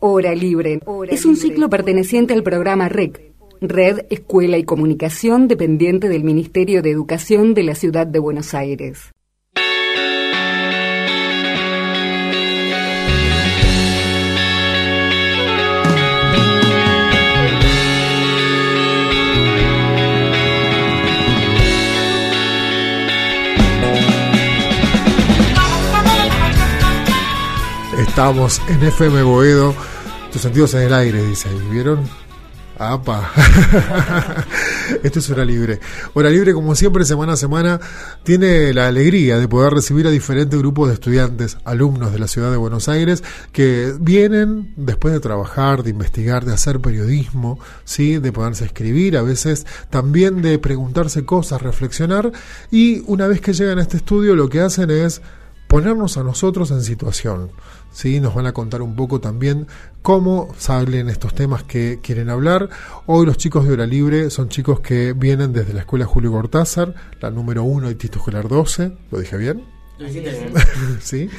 Hora Libre es un ciclo perteneciente al programa REC, Red, Escuela y Comunicación, dependiente del Ministerio de Educación de la Ciudad de Buenos Aires. Estamos en FM Boedo, tus sentidos en el aire, dice ahí, ¿vieron? ¡Apa! Esto es Hora Libre. Hora Libre, como siempre, semana a semana, tiene la alegría de poder recibir a diferentes grupos de estudiantes, alumnos de la ciudad de Buenos Aires, que vienen después de trabajar, de investigar, de hacer periodismo, ¿sí? De poderse escribir, a veces también de preguntarse cosas, reflexionar, y una vez que llegan a este estudio lo que hacen es ponernos a nosotros en situación. ¿Sí? Nos van a contar un poco también cómo salen estos temas que quieren hablar. Hoy los chicos de Hora Libre son chicos que vienen desde la Escuela Julio Cortázar, la número 1 de Distrito Escolar 12. ¿Lo dije bien? Lo dijiste bien. Sí.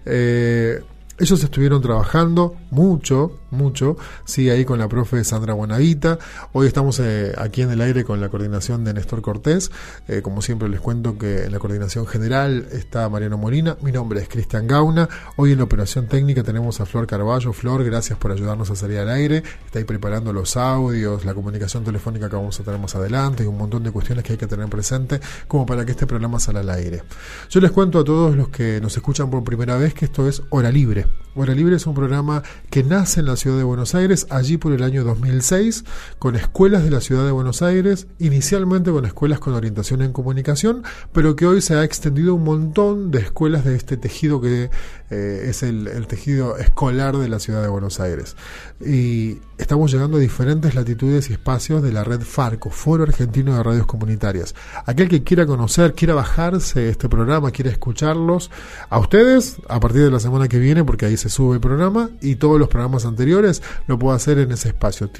Ellos estuvieron trabajando mucho, sí, ahí con la profe Sandra Buenavita. Hoy estamos aquí en el aire con la coordinación de Néstor Cortés. Como siempre les cuento que en la coordinación general está Mariano Molina. Mi nombre es Cristian Gauna. Hoy en la operación técnica tenemos a Flor Carballo. Flor, gracias por ayudarnos a salir al aire. Está ahí preparando los audios, la comunicación telefónica que vamos a tener más adelante y un montón de cuestiones que hay que tener presente como para que este programa salga al aire. Yo les cuento a todos los que nos escuchan por primera vez que esto es Hora Libre. Hora Libre es un programa que nace en la ciudad de Buenos Aires, allí por el año 2006, con escuelas de la ciudad de Buenos Aires, inicialmente con escuelas con orientación en comunicación, pero que hoy se ha extendido un montón de escuelas de este tejido que es el tejido escolar de la ciudad de Buenos Aires. Y estamos llegando a diferentes latitudes y espacios de la red FARCO, Foro Argentino de Radios Comunitarias. Aquel que quiera conocer, quiera bajarse este programa, quiera escucharlos, a ustedes, a partir de la semana que viene, porque ahí se sube el programa, y todos los programas anteriores lo puedo hacer en ese espacio,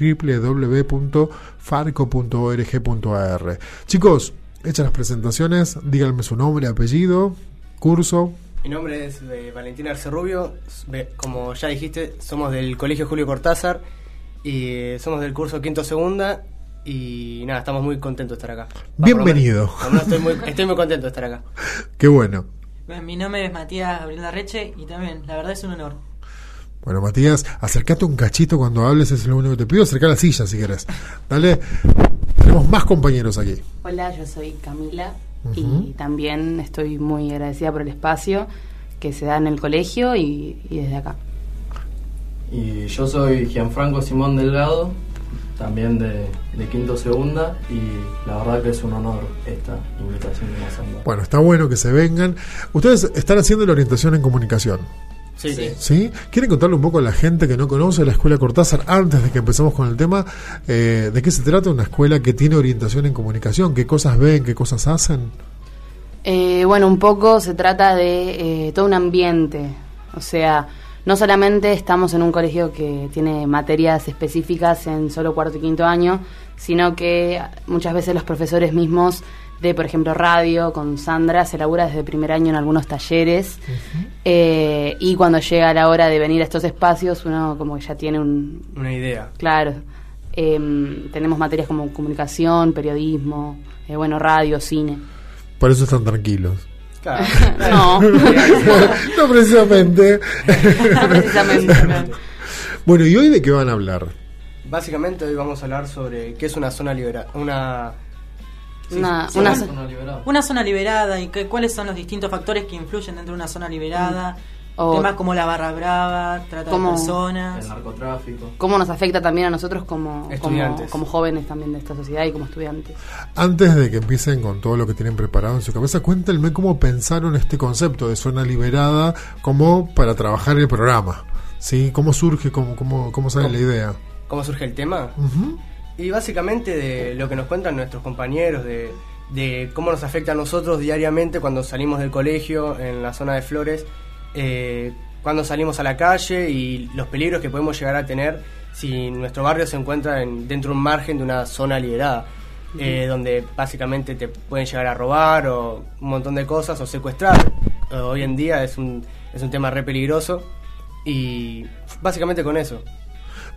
www.farco.org.ar. Chicos, hechas las presentaciones, díganme su nombre, apellido, curso. Mi nombre es Valentín Arce Rubio. Como ya dijiste, somos del Colegio Julio Cortázar y somos del curso quinto segunda. Y nada, estamos muy contentos de estar acá. Bienvenido. Estoy muy contento de estar acá. Qué bueno. Mi nombre es Matías Gabriel Larreche y también, la verdad es un honor. Bueno, Matías, acércate un cachito cuando hables, es lo único que te pido. Acerca la silla si querés. Dale. Tenemos más compañeros aquí. Hola, yo soy Camila. Y también estoy muy agradecida por el espacio que se da en el colegio y desde acá. Y yo soy Gianfranco Simón Delgado, también de quinto segunda, y la verdad que es un honor esta invitación que nos han dado. Bueno, está bueno que se vengan. Ustedes están haciendo la orientación en comunicación. Sí. ¿Quieren contarle un poco a la gente que no conoce la Escuela Cortázar antes de que empecemos con el tema? ¿De qué se trata una escuela que tiene orientación en comunicación? ¿Qué cosas ven? ¿Qué cosas hacen? Bueno, un poco se trata de todo un ambiente. O sea, no solamente estamos en un colegio que tiene materias específicas en solo cuarto y quinto año, sino que muchas veces los profesores mismos de, por ejemplo, radio, con Sandra, se labura desde primer año en algunos talleres. Y cuando llega la hora de venir a estos espacios, uno como que ya tiene una idea. Claro. Tenemos materias como comunicación, periodismo, radio, cine. Por eso están tranquilos. Claro. No. No precisamente. No precisamente. Bueno, ¿y hoy de qué van a hablar? Básicamente hoy vamos a hablar sobre qué es una zona liberada. Una zona liberada y cuáles son los distintos factores que influyen dentro de una zona liberada. Temas como la barra brava, trata de personas, el narcotráfico. Cómo nos afecta también a nosotros como jóvenes también de esta sociedad y como estudiantes. Antes de que empiecen con todo lo que tienen preparado en su cabeza, cuéntenme cómo pensaron este concepto de zona liberada como para trabajar el programa. ¿Sí? ¿Cómo surge? ¿Cómo sale la idea? ¿Cómo surge el tema? Y básicamente de lo que nos cuentan nuestros compañeros, de cómo nos afecta a nosotros diariamente cuando salimos del colegio en la zona de Flores, cuando salimos a la calle y los peligros que podemos llegar a tener si nuestro barrio se encuentra dentro de un margen de una zona liberada, donde básicamente te pueden llegar a robar o un montón de cosas o secuestrar. Hoy en día es un tema re peligroso y básicamente con eso.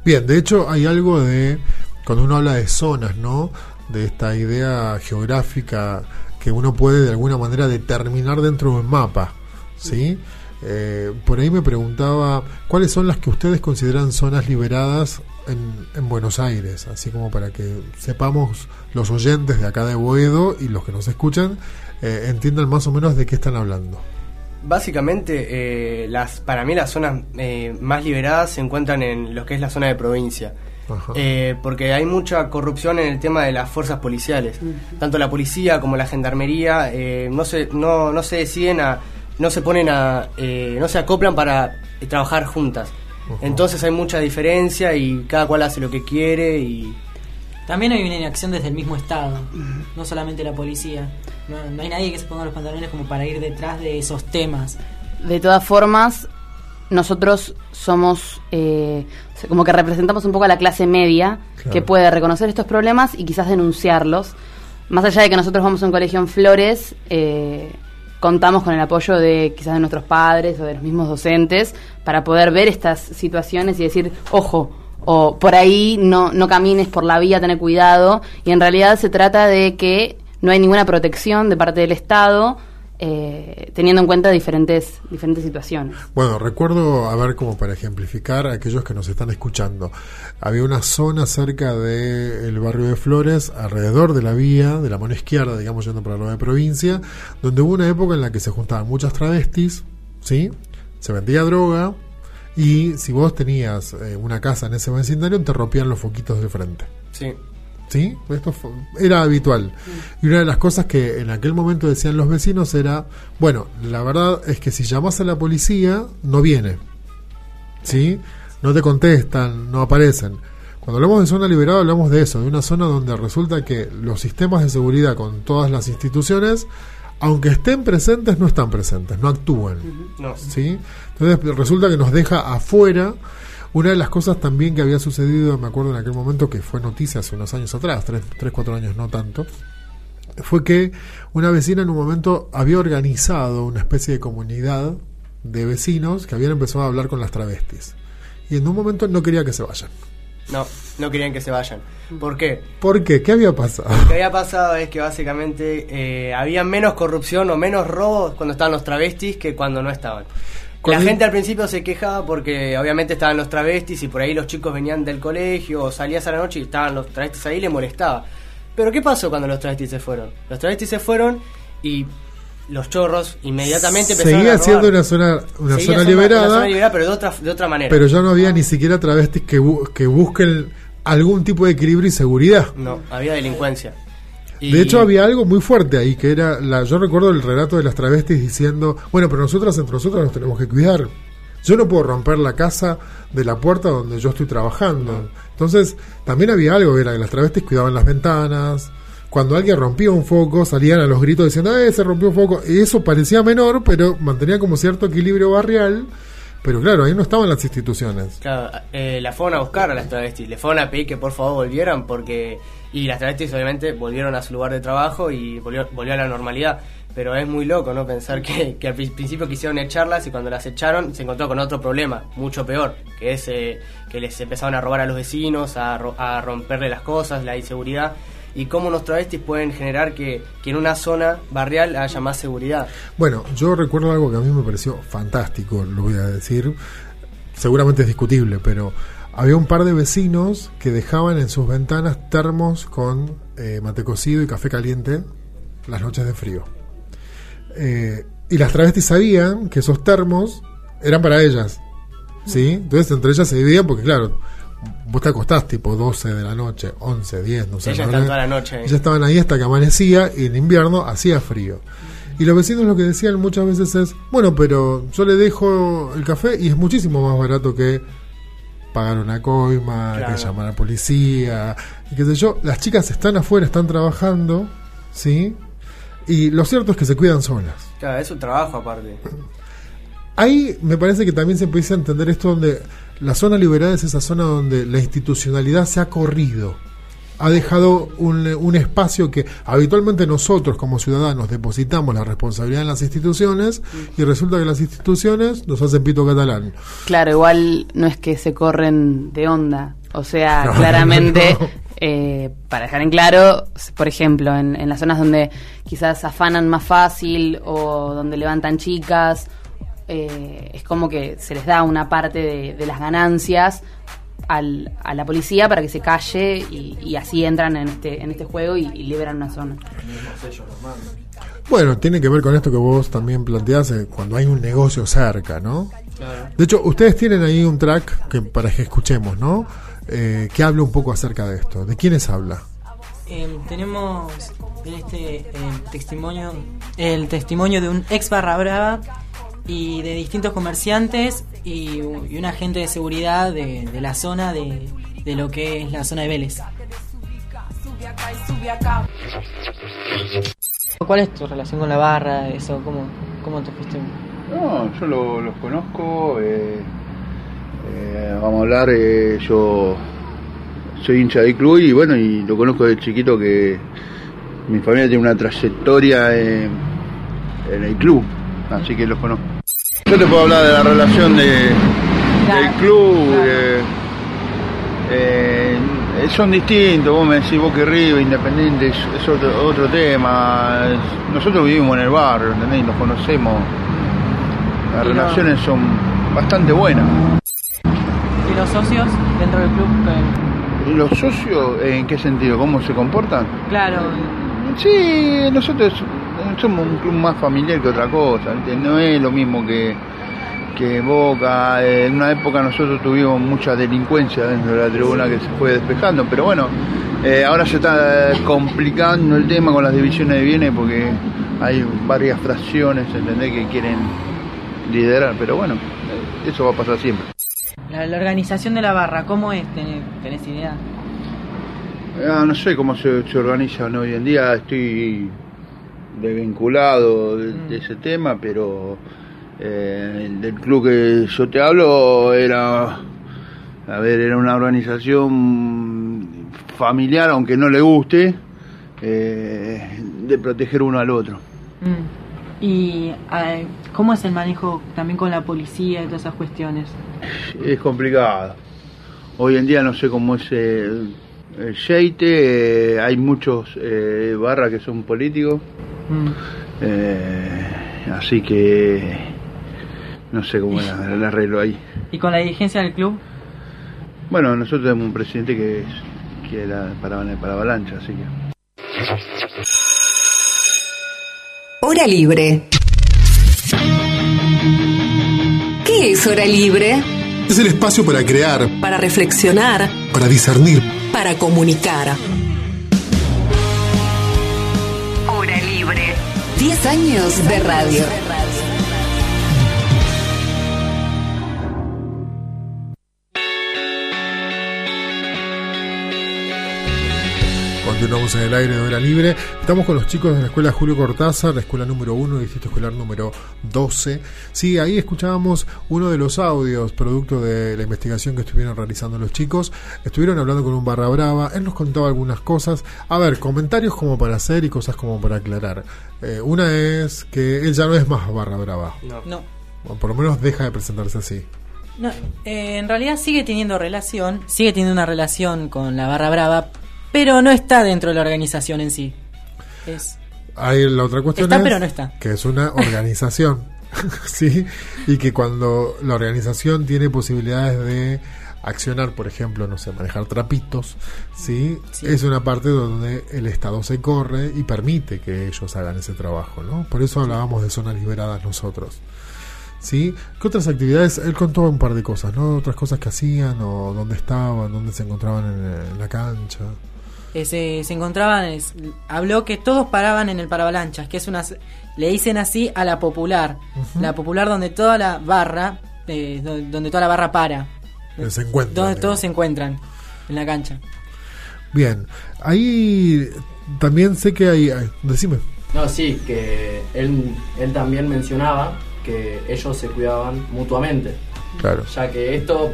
Bien, de hecho hay algo de, cuando uno habla de zonas, ¿no? De esta idea geográfica que uno puede de alguna manera determinar dentro de un mapa, ¿sí? Por ahí me preguntaba, ¿cuáles son las que ustedes consideran zonas liberadas en Buenos Aires? Así como para que sepamos los oyentes de acá de Boedo y los que nos escuchan entiendan más o menos de qué están hablando. Básicamente, para mí las zonas más liberadas se encuentran en lo que es la zona de provincia. Porque hay mucha corrupción en el tema de las fuerzas policiales. Tanto la policía como la gendarmería no se deciden no se acoplan para trabajar juntas. Entonces hay mucha diferencia y cada cual hace lo que quiere y... También hay una inacción desde el mismo Estado, no solamente la policía. No hay nadie que se ponga los pantalones como para ir detrás de esos temas. De todas formas, nosotros somos como que representamos un poco a la clase media, claro, que puede reconocer estos problemas y quizás denunciarlos. Más allá de que nosotros vamos a un colegio en Flores, contamos con el apoyo de quizás de nuestros padres o de los mismos docentes para poder ver estas situaciones y decir, ojo, o por ahí no camines por la vía, tener cuidado. Y en realidad se trata de que no hay ninguna protección de parte del Estado, teniendo en cuenta diferentes situaciones. Bueno, recuerdo, a ver, como para ejemplificar a aquellos que nos están escuchando, había una zona cerca del barrio de Flores, alrededor de la vía, de la mano izquierda, digamos, yendo para la de provincia, donde hubo una época en la que se juntaban muchas travestis, ¿sí? Se vendía droga, y si vos tenías una casa en ese vecindario, te rompían los foquitos de frente. Sí. ¿Sí? Esto era habitual. Y una de las cosas que en aquel momento decían los vecinos era, bueno, la verdad es que si llamas a la policía, no viene. ¿Sí? No te contestan, no aparecen. Cuando hablamos de zona liberada, hablamos de eso, de una zona donde resulta que los sistemas de seguridad con todas las instituciones, aunque estén presentes, no están presentes, no actúan. No. ¿Sí? Entonces resulta que nos deja afuera. Una de las cosas también que había sucedido, me acuerdo en aquel momento, que fue noticia hace unos años atrás, 3-4 años, no tanto, fue que una vecina en un momento había organizado una especie de comunidad de vecinos que habían empezado a hablar con las travestis. Y en un momento no quería que se vayan. No querían que se vayan. ¿Por qué? ¿Por qué? ¿Qué había pasado? Lo que había pasado es que básicamente había menos corrupción o menos robos cuando estaban los travestis que cuando no estaban. La gente al principio se quejaba porque obviamente estaban los travestis y por ahí los chicos venían del colegio o salías a la noche y estaban los travestis ahí y les molestaba. Pero ¿qué pasó cuando los travestis se fueron? Los travestis se fueron y los chorros inmediatamente empezaron a robar. Seguía siendo una zona liberada. Una zona liberada, pero de otra manera. Pero ya no había ni siquiera travestis que busquen algún tipo de equilibrio y seguridad. No, había delincuencia. De hecho había algo muy fuerte ahí, que era yo recuerdo el relato de las travestis diciendo, bueno, pero nosotras entre nosotros nos tenemos que cuidar. Yo no puedo romper la casa de la puerta donde yo estoy trabajando. No. Entonces también había algo, era que las travestis cuidaban las ventanas. Cuando alguien rompía un foco, salían a los gritos diciendo, se rompió un foco. Y eso parecía menor, pero mantenía como cierto equilibrio barrial. Pero claro, ahí no estaban las instituciones. Claro, la fueron a buscar a las travestis, le fueron a pedir que por favor volvieran y las travestis obviamente volvieron a su lugar de trabajo y volvió a la normalidad. Pero es muy loco, ¿no? Pensar que al principio quisieron echarlas y cuando las echaron se encontró con otro problema, mucho peor, que es que les empezaron a robar a los vecinos, a romperle las cosas, la inseguridad. Y cómo los travestis pueden generar que en una zona barrial haya más seguridad. Bueno, yo recuerdo algo que a mí me pareció fantástico, lo voy a decir, seguramente es discutible, pero había un par de vecinos que dejaban en sus ventanas termos con mate cocido y café caliente las noches de frío. Y las travestis sabían que esos termos eran para ellas, ¿sí? Entonces entre ellas se dividían porque, claro, vos te acostás tipo 12 de la noche, 11, 10, no sé. Ellas estaban toda la noche. Ellas estaban ahí hasta que amanecía y en invierno hacía frío. Y los vecinos lo que decían muchas veces es, bueno, pero yo le dejo el café y es muchísimo más barato que pagar una coima, claro, que llamar a la policía, y qué sé yo. Las chicas están afuera, están trabajando, ¿sí? Y lo cierto es que se cuidan solas. Claro, es un trabajo aparte. Ahí me parece que también se empieza a entender esto donde la zona liberada es esa zona donde la institucionalidad se ha corrido. ha dejado un espacio que habitualmente nosotros como ciudadanos depositamos la responsabilidad en las instituciones y resulta que las instituciones nos hacen pito catalán. Claro, igual no es que se corren de onda, o sea, claramente, para dejar en claro, por ejemplo, en las zonas donde quizás afanan más fácil o donde levantan chicas, es como que se les da una parte de las ganancias a la policía para que se calle y así entran en este juego y liberan una zona. Bueno, tiene que ver con esto que vos también planteás, cuando hay un negocio cerca, ¿no? Claro. De hecho, ustedes tienen ahí un track que para que escuchemos, ¿no? Que habla un poco acerca de esto. ¿De quiénes habla? Tenemos el testimonio de un ex barra brava y de distintos comerciantes y un agente de seguridad de la zona de lo que es la zona de Vélez. ¿Cuál es tu relación con la barra? Eso, ¿cómo te fuiste? No, yo los conozco. Vamos a hablar. Yo soy hincha del club y bueno, y lo conozco desde chiquito, que mi familia tiene una trayectoria en el club, así que los conozco. Yo te puedo hablar de la relación del club. Son distintos, vos me decís Boca y River, Independiente, es otro tema. Nosotros vivimos en el barrio, ¿entendés? Nos conocemos. Las relaciones son bastante buenas. ¿Y los socios dentro del club? ¿Los socios en qué sentido? ¿Cómo se comportan? Claro. Sí, nosotros somos un club más familiar que otra cosa, ¿viste? No es lo mismo que Boca. En una época nosotros tuvimos mucha delincuencia dentro de la tribuna que se fue despejando, pero bueno, ahora se está complicando el tema con las divisiones de bienes porque hay varias fracciones, ¿entendés?, que quieren liderar, pero bueno, eso va a pasar siempre. La organización de la barra, ¿cómo es? ¿Tenés idea? No sé cómo se organizan hoy en día, estoy desvinculado de ese tema, pero del club que yo te hablo era una organización familiar, aunque no le guste, de proteger uno al otro. ¿Y cómo es el manejo también con la policía y todas esas cuestiones? Es complicado. Hoy en día no sé cómo es el Sheite, hay muchos barras que son políticos, así que no sé cómo es el arreglo ahí. ¿Y con la dirigencia del club? Bueno, nosotros tenemos un presidente que era para Avalancha, así que... Hora libre. ¿Qué es hora libre? Es el espacio para crear, para reflexionar, para discernir, para comunicar. Hora libre. 10 años de radio. Continuamos en el aire de Hora Libre. Estamos con los chicos de la escuela Julio Cortázar, la escuela número 1, distrito escolar número 12. Sí, ahí escuchábamos uno de los audios, producto de la investigación que estuvieron realizando los chicos. Estuvieron hablando con un barra brava, él nos contaba algunas cosas. A ver, comentarios como para hacer y cosas como para aclarar. Una es que él ya no es más barra brava. No. O por lo menos deja de presentarse así. No, en realidad sigue teniendo una relación con la barra brava, pero no está dentro de la organización en sí. Ahí la otra cuestión está, pero no está. Que es una organización, ¿sí? Y que cuando la organización tiene posibilidades de accionar, por ejemplo, no sé, manejar trapitos, ¿sí? Es una parte donde el Estado se corre y permite que ellos hagan ese trabajo, ¿no? Por eso hablábamos de zonas liberadas nosotros. ¿Sí? ¿Qué otras actividades? Él contó un par de cosas, ¿no? Otras cosas que hacían, o dónde estaban, dónde se encontraban en la cancha. Se encontraban, habló que todos paraban en el paravalanchas, que es le dicen así a la popular, la popular donde toda la barra, donde toda la barra para, se encuentran, donde todos se encuentran en la cancha. Bien, ahí también sé que hay decime. No, sí, que él también mencionaba que ellos se cuidaban mutuamente. Claro. Ya que esto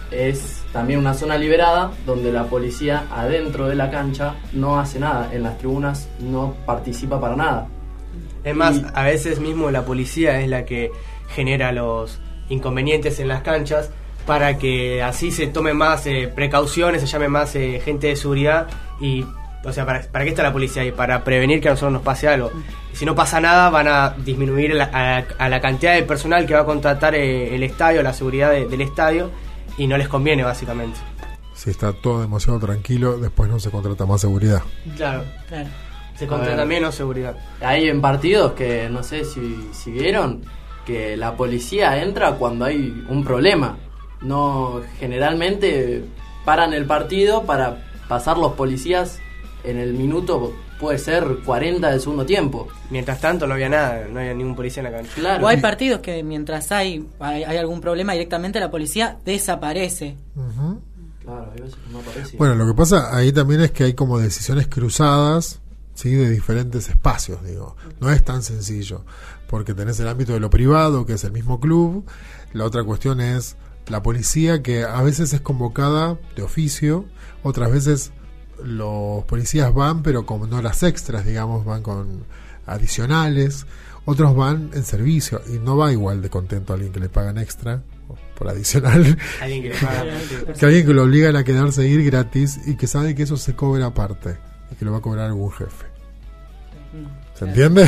es también una zona liberada donde la policía adentro de la cancha no hace nada, en las tribunas no participa para nada. Es más, a veces mismo la policía es la que genera los inconvenientes en las canchas para que así se tomen más precauciones, se llame más gente de seguridad y, o sea, ¿para qué está la policía ahí? Para prevenir que a nosotros nos pase algo. Si no pasa nada, van a disminuir a la cantidad de personal que va a contratar el estadio, la seguridad del estadio, y no les conviene, básicamente. Si está todo demasiado tranquilo, después no se contrata más seguridad. Claro. Se contrata menos seguridad. Hay en partidos que, no sé si vieron, que la policía entra cuando hay un problema. No, generalmente paran el partido para pasar los policías en el minuto, puede ser 40 del segundo tiempo. Mientras tanto no había nada, no había ningún policía en la cancha. Claro. O hay partidos que mientras hay algún problema, directamente la policía desaparece. Uh-huh. Claro, hay veces que no aparece. Bueno, lo que pasa ahí también es que hay como decisiones cruzadas, ¿sí? De diferentes espacios, digo. No es tan sencillo, porque tenés el ámbito de lo privado, que es el mismo club. La otra cuestión es la policía, que a veces es convocada de oficio, otras veces los policías van, pero con horas extras, digamos, van con adicionales, otros van en servicio, y no va igual de contento a alguien que le pagan extra por adicional, Alguien que le paga. que alguien que lo obligan a quedarse a ir gratis y que sabe que eso se cobra aparte y que lo va a cobrar algún jefe. ¿Se entiende?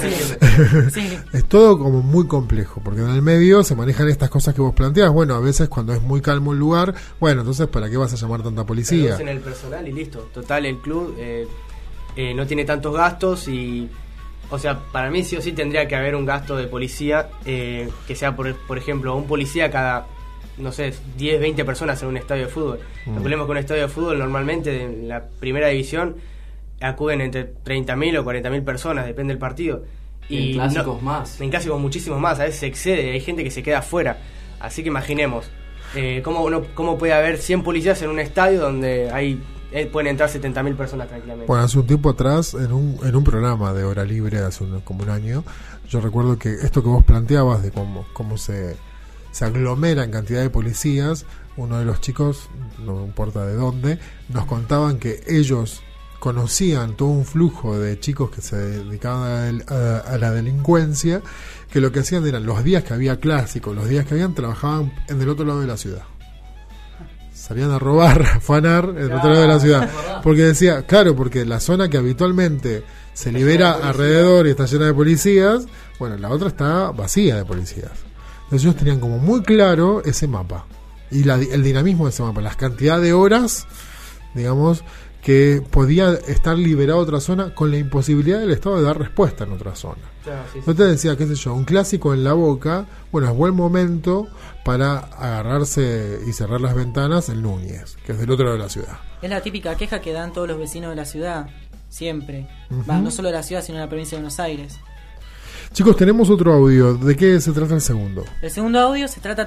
Sí. Es todo como muy complejo, porque en el medio se manejan estas cosas que vos planteás. Bueno, a veces cuando es muy calmo el lugar, bueno, entonces ¿para qué vas a llamar tanta policía? Reducen el personal y listo. Total, el club no tiene tantos gastos y, o sea, para mí sí o sí tendría que haber un gasto de policía que sea, por ejemplo, un policía cada, no sé, 10, 20 personas en un estadio de fútbol. Calculemos que un estadio de fútbol normalmente en la primera división acuden entre 30.000 o 40.000 personas, depende del partido. Y en clásicos más. En clásicos muchísimos más, a veces se excede, hay gente que se queda afuera. Así que imaginemos, ¿cómo puede haber 100 policías en un estadio donde pueden entrar 70.000 personas tranquilamente? Bueno, hace un tiempo atrás, en un programa de Hora Libre, hace como un año, yo recuerdo que esto que vos planteabas de cómo se aglomera en cantidad de policías, uno de los chicos, no importa de dónde, nos contaban que ellos conocían todo un flujo de chicos que se dedicaban a la delincuencia, que lo que hacían eran los días que había clásicos, los días que trabajaban en el otro lado de la ciudad. Salían a robar, a afanar en el otro lado de la ciudad. Porque decía, claro, porque la zona que habitualmente se libera alrededor y está llena de policías, bueno, la otra está vacía de policías. Entonces ellos tenían como muy claro ese mapa y el dinamismo de ese mapa, las cantidades de horas, digamos, que podía estar liberada otra zona con la imposibilidad del Estado de dar respuesta en otra zona. Yo te decía, qué sé yo, un clásico en La Boca, bueno, es buen momento para agarrarse y cerrar las ventanas en Núñez, que es del otro lado de la ciudad. Es la típica queja que dan todos los vecinos de la ciudad, siempre. Uh-huh. No solo de la ciudad, sino de la provincia de Buenos Aires. Chicos, tenemos otro audio. ¿De qué se trata el segundo? El segundo audio se trata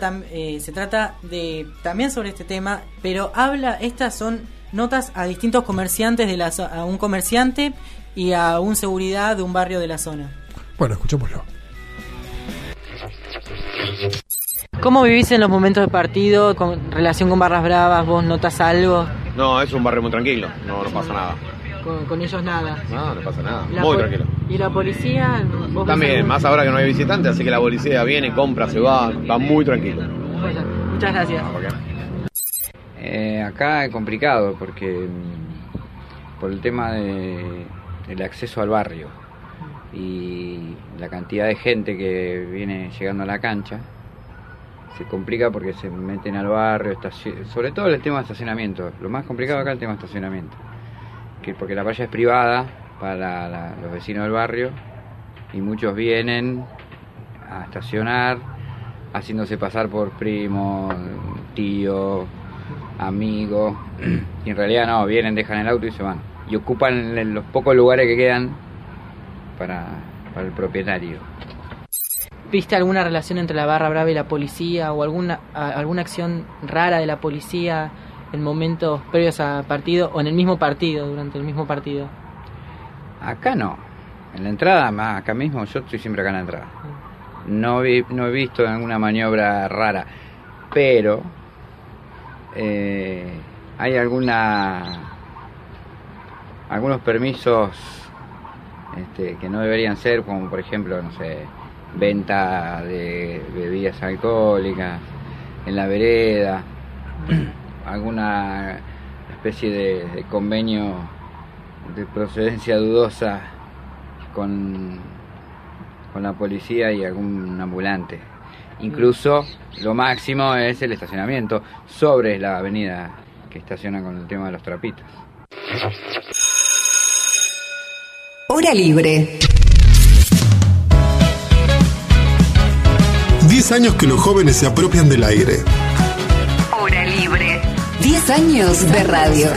de también sobre este tema, pero estas son notas a distintos comerciantes a un comerciante y a un seguridad de un barrio de la zona. Bueno, escuchémoslo. ¿Cómo vivís en los momentos de partido con relación con Barras Bravas? ¿Vos notas algo? No, es un barrio muy tranquilo, no pasa nada. Con ellos nada. No pasa nada, muy tranquilo. ¿Y la policía? También, más ahora que no hay visitantes, así que la policía viene, compra, se va muy tranquilo. Muchas gracias. Acá es complicado porque por el tema del acceso al barrio y la cantidad de gente que viene llegando a la cancha, se complica porque se meten al barrio, sobre todo el tema de estacionamiento. Lo más complicado acá es el tema de estacionamiento, porque la playa es privada para los vecinos del barrio y muchos vienen a estacionar haciéndose pasar por primo, tío, amigo, y en realidad no, vienen, dejan el auto y se van, y ocupan los pocos lugares que quedan para el propietario. ¿Viste alguna relación entre la Barra Brava y la policía o alguna acción rara de la policía en momentos previos a partido o en el mismo partido, durante el mismo partido? Acá no, en la entrada, acá mismo, yo estoy siempre acá en la entrada. No he visto alguna maniobra rara, pero hay algunos permisos que no deberían ser, como por ejemplo, no sé, venta de bebidas alcohólicas en la vereda, alguna especie de convenio de procedencia dudosa con la policía y algún ambulante. Incluso lo máximo es el estacionamiento sobre la avenida que estaciona con el tema de los trapitos. Hora libre. 10 años que los jóvenes se apropian del aire. Hora libre. 10 años de radio.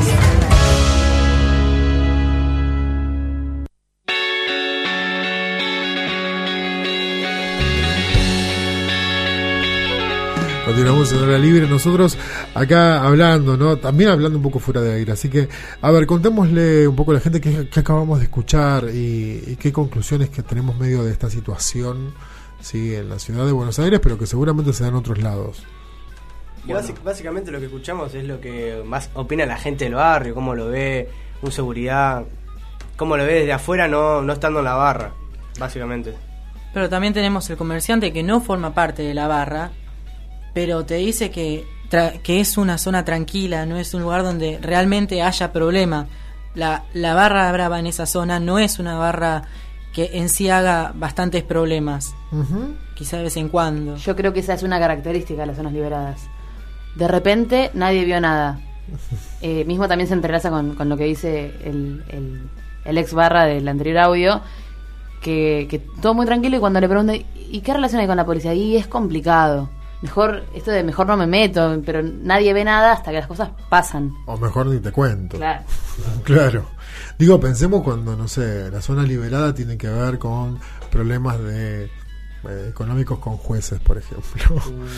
Continuamos en Hora Libre, nosotros acá hablando, ¿no? También hablando un poco fuera de aire. Así que, a ver, contémosle un poco a la gente qué acabamos de escuchar y qué conclusiones que tenemos medio de esta situación, sí, en la ciudad de Buenos Aires, pero que seguramente se da en otros lados. Y básicamente lo que escuchamos es lo que más opina la gente del barrio, cómo lo ve un seguridad, cómo lo ve desde afuera, no estando en la barra, básicamente. Pero también tenemos el comerciante que no forma parte de la barra, pero te dice que es una zona tranquila, no es un lugar donde realmente haya problema. La barra brava en esa zona no es una barra que en sí haga bastantes problemas, quizá de vez en cuando. Yo creo que esa es una característica de las zonas liberadas. De repente nadie vio nada. Mismo también se entrelaza con lo que dice el ex barra del anterior audio, que todo muy tranquilo, y cuando le preguntan ¿y qué relación hay con la policía? Y es complicado. Mejor no me meto, pero nadie ve nada hasta que las cosas pasan. O mejor ni te cuento. Claro. Claro. Digo, pensemos cuando, no sé, la zona liberada tiene que ver con problemas económicos con jueces, por ejemplo.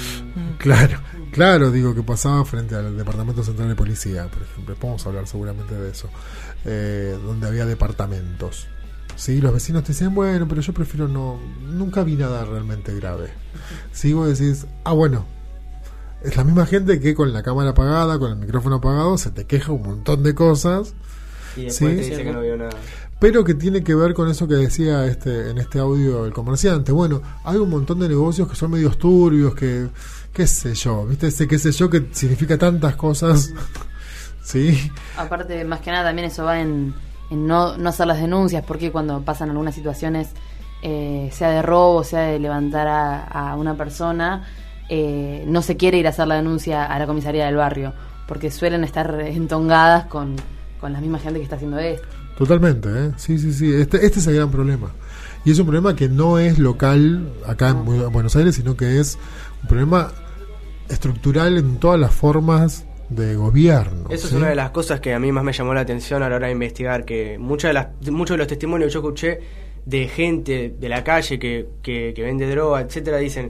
Claro, digo, que pasaba frente al Departamento Central de Policía, por ejemplo. Podemos hablar seguramente de eso. Donde había departamentos. Sí, los vecinos te dicen, bueno, pero yo prefiero nunca vi nada realmente grave. Sí, vos decís, bueno, es la misma gente que con la cámara apagada, con el micrófono apagado, se te queja un montón de cosas. Y después ¿sí? te dice que no vio nada. Pero que tiene que ver con eso que decía en este audio el comerciante. Bueno, hay un montón de negocios que son medios turbios, que qué sé yo, ¿viste? Ese qué sé yo que significa tantas cosas. ¿Sí? Aparte, más que nada, también eso va en no hacer las denuncias, porque cuando pasan algunas situaciones, sea de robo, sea de levantar a una persona, no se quiere ir a hacer la denuncia a la comisaría del barrio, porque suelen estar entongadas con la misma gente que está haciendo esto. Totalmente, sí. Este es el gran problema. Y es un problema que no es local acá en Buenos Aires, sino que es un problema estructural en todas las formas de gobierno. Eso ¿sí? es una de las cosas que a mí más me llamó la atención a la hora de investigar, que muchos de los testimonios que yo escuché de gente de la calle que vende droga, etcétera, dicen,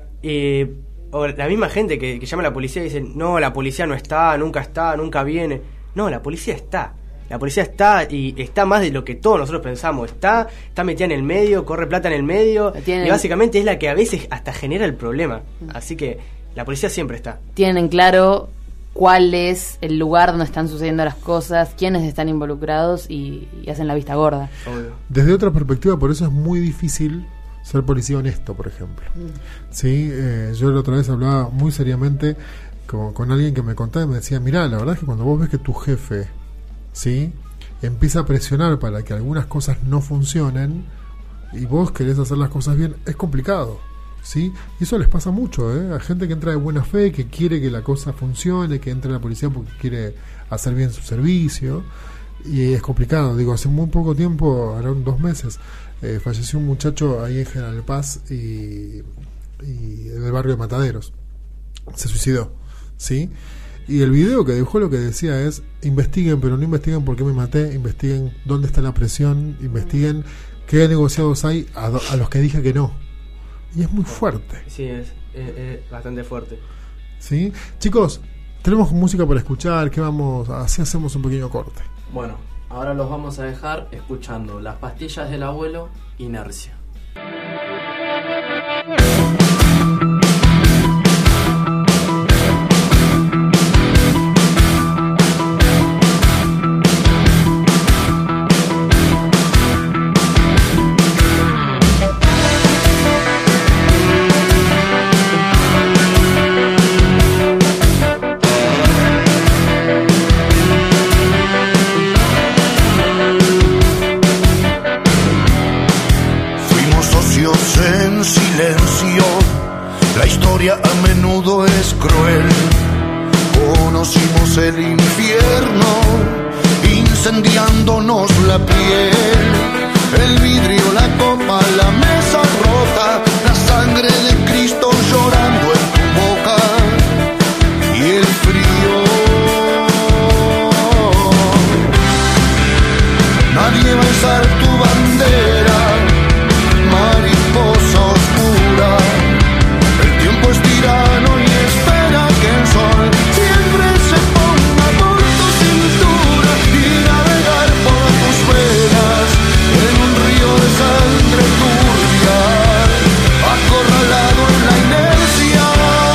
o la misma gente que llama a la policía y dicen, no, la policía no está, nunca viene. No, la policía está. La policía está, y está más de lo que todos nosotros pensamos. Está metida en el medio, corre plata en el medio, y básicamente es la que a veces hasta genera el problema. Así que la policía siempre está. Tienen claro cuál es el lugar donde están sucediendo las cosas, quiénes están involucrados, y hacen la vista gorda. Obvio. Desde otra perspectiva, por eso es muy difícil ser policía honesto, por ejemplo. Sí, yo la otra vez hablaba muy seriamente con alguien que me contaba y me decía, mirá, la verdad es que cuando vos ves que tu jefe, ¿sí?, empieza a presionar para que algunas cosas no funcionen y vos querés hacer las cosas bien, es complicado, ¿sí? Y eso les pasa mucho, a gente que entra de buena fe, que quiere que la cosa funcione, que entre a la policía porque quiere hacer bien su servicio, y es complicado. Digo, hace muy poco tiempo, ahora 2 meses, falleció un muchacho ahí en General Paz y en el barrio de Mataderos. Se suicidó, ¿sí? Y el video que dejó lo que decía es, investiguen, pero no investiguen por qué me maté, investiguen dónde está la presión, investiguen qué negociados hay a los que dije que no. Y es muy fuerte. Sí, es bastante fuerte. ¿Sí? Chicos, tenemos música para escuchar, ¿qué vamos? Así hacemos un pequeño corte. Bueno, ahora los vamos a dejar escuchando Las pastillas del abuelo, Inercia. conocimos el infierno, incendiándonos la piel, el vidrio, la copa, la mesa rota, la sangre de Cristo llorando en tu boca y el frío. Nadie va a izar tu bandera, mariposa oscura. El tiempo es tirano y espera que el sol siempre se ponga por tu cintura y navegar por tus venas en un río de sangre turbia, acorralado en la inercia.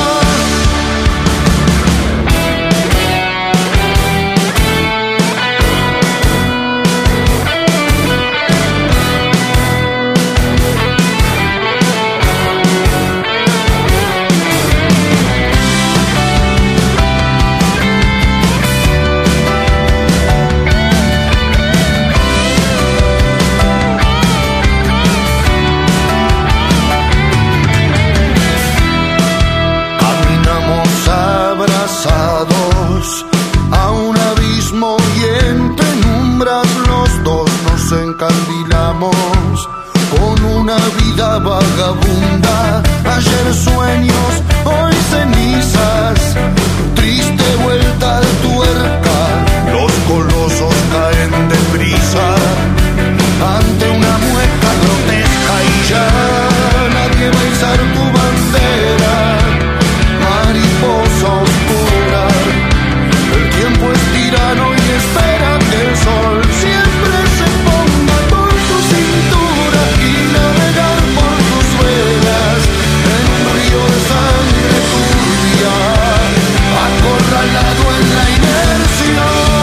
A un abismo y en penumbras los dos nos encandilamos con una vida vagabunda. Ayer sueños, hoy cenizas, triste vuelta de tuerca. Los colosos caen deprisa ante una mueca grotesca y ya nadie va a izar tu bandera, mariposa oscura. El tiempo es tirano y espera que el sol siempre se ponga por tu cintura y navegar por tus venas en un río de sangre turbia, acorralado en la inercia.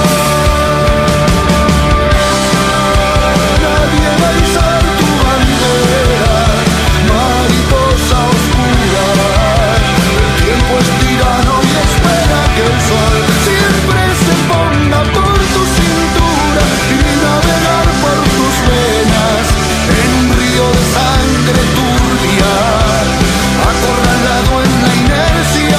Nadie va a izar tu bandera, mariposa oscura. El tiempo es tirano y espera que el sol siempre se ponga por tu cintura y navegar por tus venas en un río de sangre turbia, acorralado en la inercia.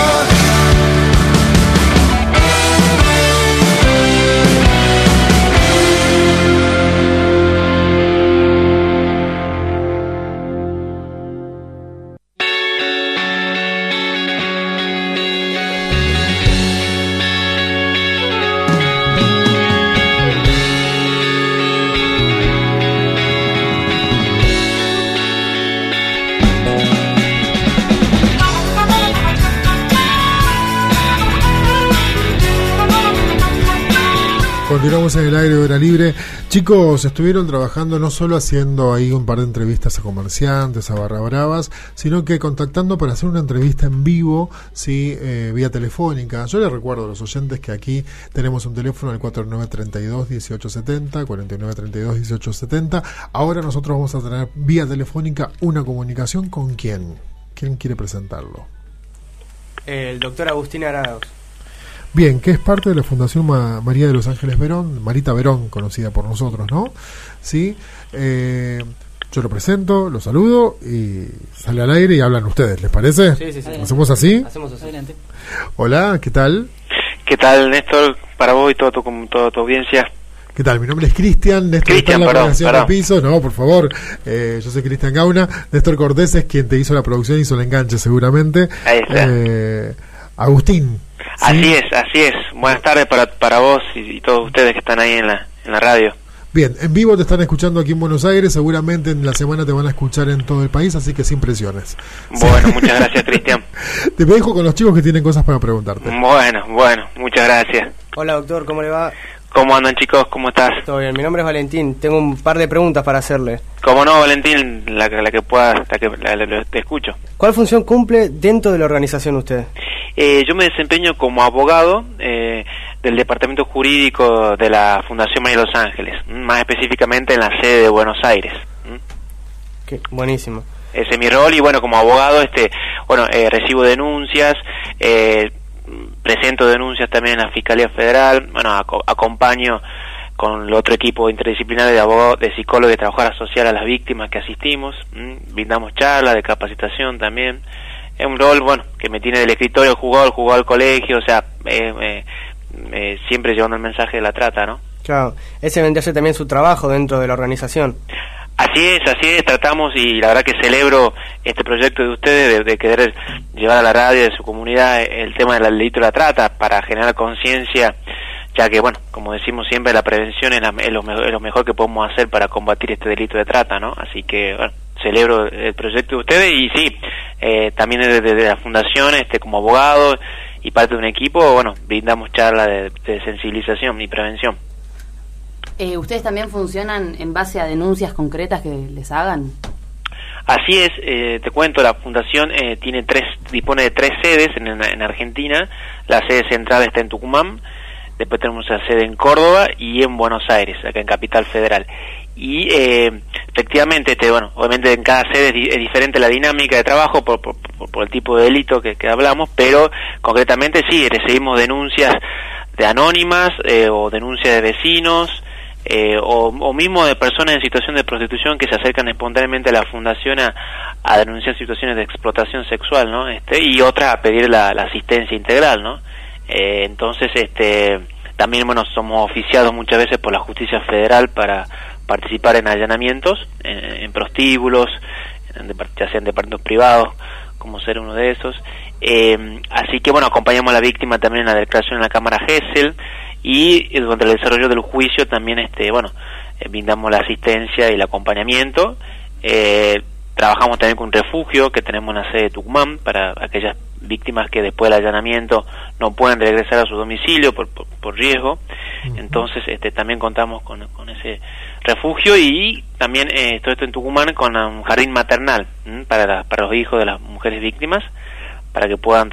Continuamos en el aire de Hora Libre. Chicos, estuvieron trabajando no solo haciendo ahí un par de entrevistas a comerciantes, a barra bravas, sino que contactando para hacer una entrevista en vivo, sí, vía telefónica. Yo les recuerdo a los oyentes que aquí tenemos un teléfono al 4932-1870, 4932-1870. Ahora nosotros vamos a tener vía telefónica una comunicación con ¿quién? ¿Quién quiere presentarlo? El doctor Agustín Arauz. Bien, que es parte de la Fundación María de los Ángeles Verón, Marita Verón, conocida por nosotros, ¿no? Sí, yo lo presento, lo saludo y sale al aire y hablan ustedes, ¿les parece? Sí. ¿Hacemos así? Hacemos así. Adelante. Hola, ¿qué tal? ¿Qué tal, Néstor? Para vos y toda tu audiencia. ¿Qué tal? Mi nombre es Cristian, Néstor está en la producción de piso. No, por favor, yo soy Cristian Gauna. Néstor Cortés es quien te hizo la producción, hizo el enganche seguramente. Ahí está. Agustín. ¿Sí? Así es. Buenas tardes para vos y todos ustedes que están ahí en la radio. Bien, en vivo te están escuchando aquí en Buenos Aires, seguramente en la semana te van a escuchar en todo el país, así que sin presiones. Bueno, muchas gracias, Cristian. Te dejo con los chicos que tienen cosas para preguntarte. Bueno, muchas gracias. Hola, doctor, ¿cómo le va? ¿Cómo andan, chicos? ¿Cómo estás? Todo bien, mi nombre es Valentín, tengo un par de preguntas para hacerle. ¿Cómo no, Valentín? La que pueda, te escucho. ¿Cuál función cumple dentro de la organización usted? Yo me desempeño como abogado del Departamento Jurídico de la Fundación María de los Ángeles, más específicamente en la sede de Buenos Aires. Qué buenísimo. Ese es mi rol y bueno, como abogado, recibo denuncias, presento denuncias también en la Fiscalía Federal, bueno, acompaño con el otro equipo interdisciplinario de abogados, de psicólogos y trabajadora social a las víctimas que asistimos, brindamos charlas de capacitación también, es un rol, bueno, que me tiene del escritorio jugado al colegio, o sea, siempre llevando el mensaje de la trata, ¿no? Claro, ese vendría a ser también su trabajo dentro de la organización. Así es, tratamos, y la verdad que celebro este proyecto de ustedes de querer llevar a la radio de su comunidad el tema del delito de la trata para generar conciencia, ya que, bueno, como decimos siempre, la prevención es lo mejor que podemos hacer para combatir este delito de trata, ¿no? Así que, bueno, celebro el proyecto de ustedes, y sí, también desde la fundación, como abogado y parte de un equipo, bueno, brindamos charlas de sensibilización y prevención. ¿Ustedes también funcionan en base a denuncias concretas que les hagan? Así es, te cuento, la fundación dispone de 3 sedes en Argentina. La sede central está en Tucumán, después tenemos la sede en Córdoba y en Buenos Aires, acá en Capital Federal. Y efectivamente, bueno, obviamente en cada sede es diferente la dinámica de trabajo por el tipo de delito que hablamos, pero concretamente sí, recibimos denuncias de anónimas o denuncias de vecinos, o mismo de personas en situación de prostitución que se acercan espontáneamente a la fundación a denunciar situaciones de explotación sexual, ¿no? Y otras a pedir la asistencia integral, ¿no? Entonces, también, bueno, somos oficiados muchas veces por la justicia federal para participar en allanamientos, en prostíbulos, ya sean departamentos privados, como ser uno de esos. Así que, bueno, acompañamos a la víctima también en la declaración en la Cámara Gesell, y durante el desarrollo del juicio también brindamos la asistencia y el acompañamiento. Trabajamos también con un refugio que tenemos en la sede de Tucumán para aquellas víctimas que después del allanamiento no pueden regresar a su domicilio por riesgo. Entonces también contamos con ese refugio, y también todo esto en Tucumán con un jardín maternal para los hijos de las mujeres víctimas, para que puedan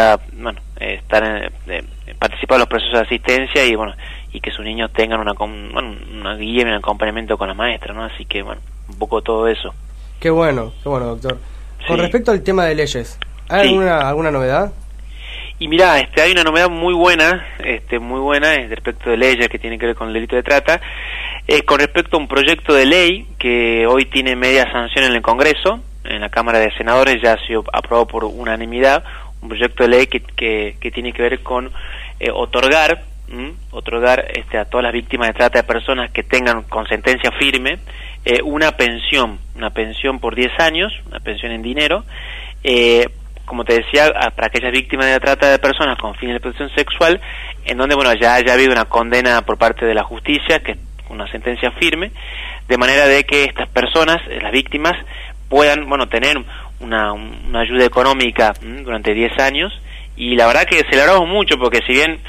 participar en los procesos de asistencia y que sus niños tengan una guía y un acompañamiento con la maestra, ¿no? Así que, bueno, un poco todo eso. Qué bueno, doctor. Con Sí. respecto al tema de leyes, ¿hay alguna novedad? Y mirá, hay una novedad muy buena respecto de leyes que tienen que ver con el delito de trata, con respecto a un proyecto de ley que hoy tiene media sanción en el Congreso, en la Cámara de Senadores ya ha sido aprobado por unanimidad, un proyecto de ley que tiene que ver con otorgar a todas las víctimas de trata de personas que tengan con sentencia firme una pensión por 10 años, una pensión en dinero, como te decía, para aquellas víctimas de la trata de personas con fines de protección sexual, en donde, bueno, ya haya habido una condena por parte de la justicia, que es una sentencia firme, de manera de que estas personas, las víctimas, puedan, bueno, tener una ayuda económica durante 10 años. Y la verdad que celebramos mucho, porque si bien